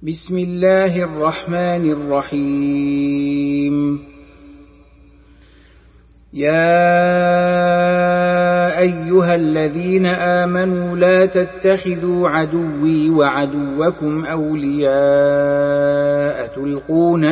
بسم الله الرحمن الرحيم. يا أيها الذين آمنوا لا تتخذوا عدوي وعدوكم أولياء تلقون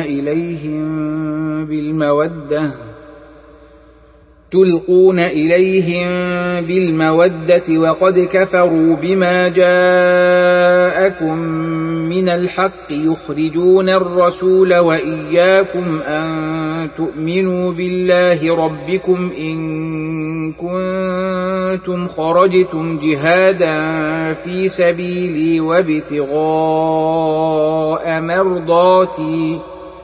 إليهم بالمودة وقد كفروا بما جاءكم من الحق يخرجون الرسول وإياكم أن تؤمنوا بالله ربكم إن كنتم خرجتم جهادا في سبيلي وابتغاء مرضاتي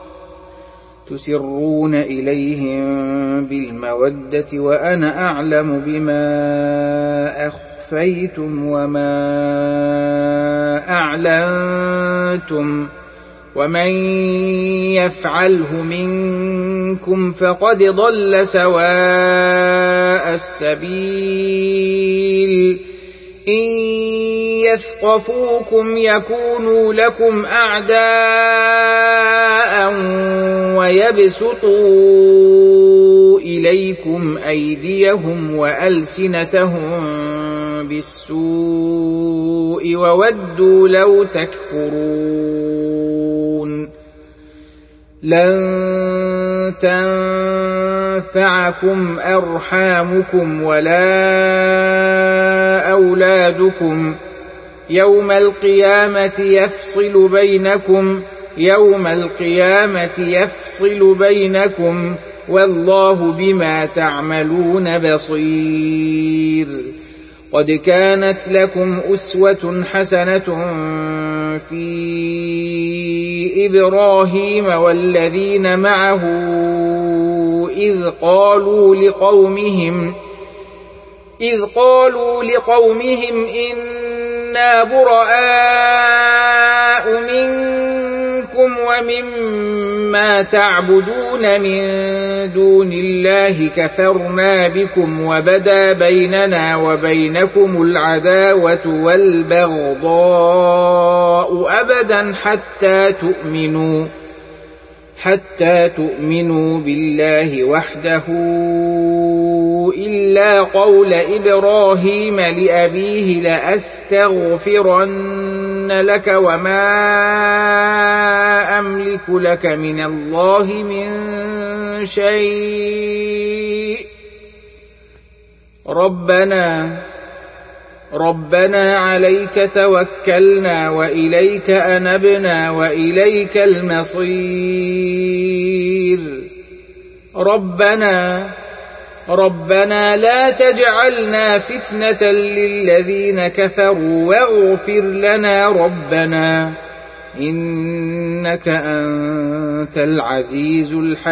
تسرون إليهم بالمودة وأنا أعلم بما أخفيتم وما أعلنتم ومن يفعله منكم فقد ضل سواء السبيل. إن يثقفوكم يكونوا لكم أعداء ويبسطوا إليكم أيديهم وألسنتهم بالسوء وودوا لو تكفرون. لن تنفعكم أرحامكم ولا أولادكم يوم القيامة يفصل بينكم والله بما تعملون بصير. قد كانت لكم أسوة حسنة في إبراهيم والذين معه إذ قالوا لقومهم إنا براء منكم ومما تعبدون من دون الله كفرنا بكم وبدا بيننا وبينكم العداوة والبغضاء أبدا حتى تؤمنوا بالله وحده إلا قول إبراهيم لأبيه لأستغفرن لك وما أملك لك من الله من شيء ربنا عليك توكلنا وإليك أنبنا وإليك المصير. ربنا لا تجعلنا فتنة للذين كفروا واغفر لنا ربنا إنك أنت العزيز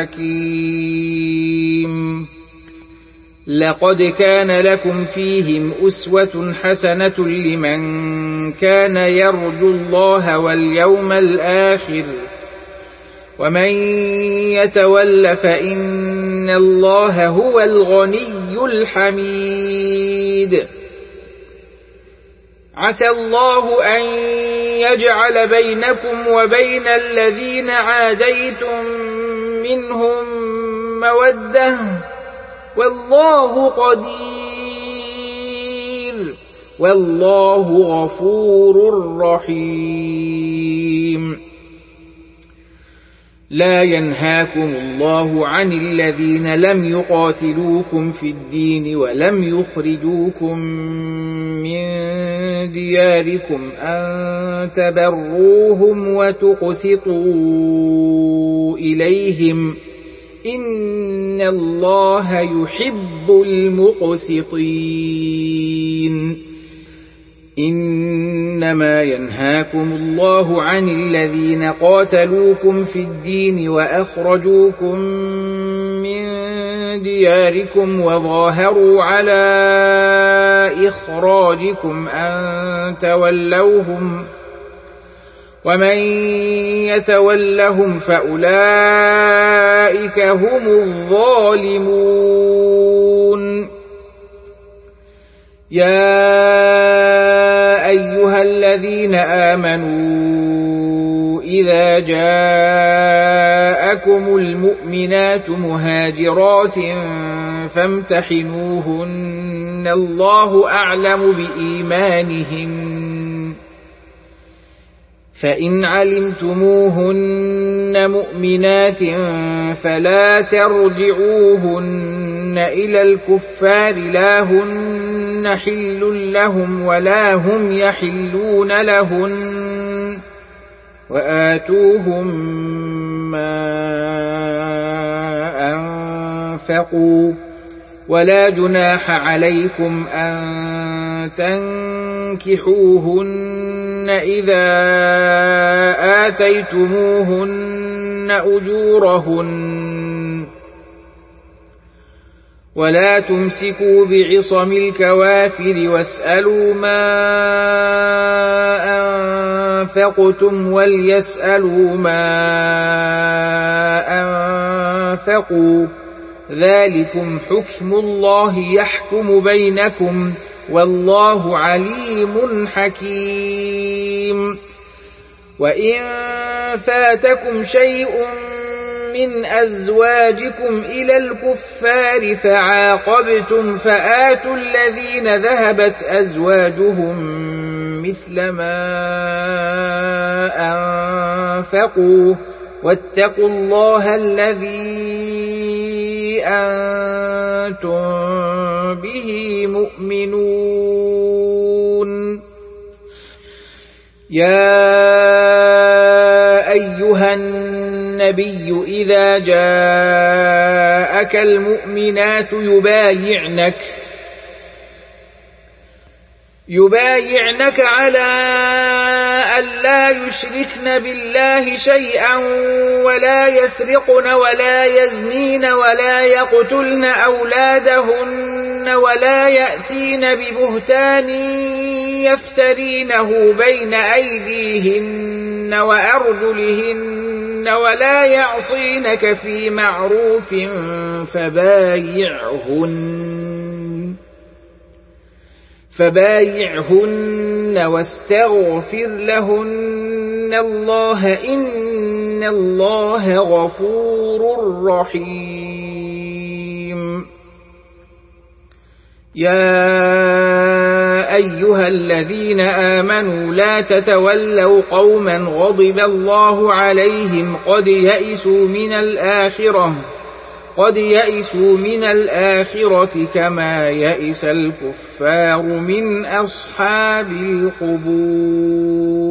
الحكيم. لقد كان لكم فيهم أسوة حسنة لمن كان يرجو الله واليوم الآخر ومن يتول فإن الله هو الغني الحميد. عسى الله أن يجعل بينكم وبين الذين عاديتم منهم مودة والله قدير والله غفور رحيم. لا ينهاكم الله عن الذين لم يقاتلوكم في الدين ولم يخرجوكم من دياركم أن تبروهم وتقسطوا إليهم إن الله يحب المقسطين. إنما ينهاكم الله عن الذين قاتلوكم في الدين وأخرجوكم من دياركم وظاهروا على إخراجكم أن تولوهم ومن يتولهم فأولئك هم الظالمون. يا أيها أيها الذين آمنوا إذا جاءكم المؤمنات مهاجرات فامتحنوهن الله أعلم بإيمانهن فإن علمتموهن مؤمنات فلا ترجعوهن إلى الكفار لا هن حل لهم ولا هم يحلون لهن وآتوهم ما أنفقوا ولا جناح عليكم أن تنكحوهن إذا آتيتموهن أجورهن ولا تمسكوا بعصم الكوافر واسألوا ما أنفقتم وليسألوا ما أنفقوا ذلكم حكم الله يحكم بينكم والله عليم حكيم وإن فاتكم شيء من أزواجكم إلى الكفار فعاقبتم فآتوا الذين ذهبت أزواجهم مثل ما أنفقوا واتقوا الله الذي أنتم به مؤمنون يا أيها النبي إذا جاءك المؤمنات يبايعنك على أن لا يشركن بالله شيئا ولا يسرقن ولا يزنين ولا يقتلن أولادهن ولا يأتين ببهتان يفترينه بين أيديهن وأرجلهن ولا يعصينك في معروف فبايعهن واستغفر لهن الله إن الله غفور رحيم يا أيها الذين آمنوا لا تتولوا قوما غضب الله عليهم قد يئسوا من الآخرة كما يئس الكفار من أصحاب القبور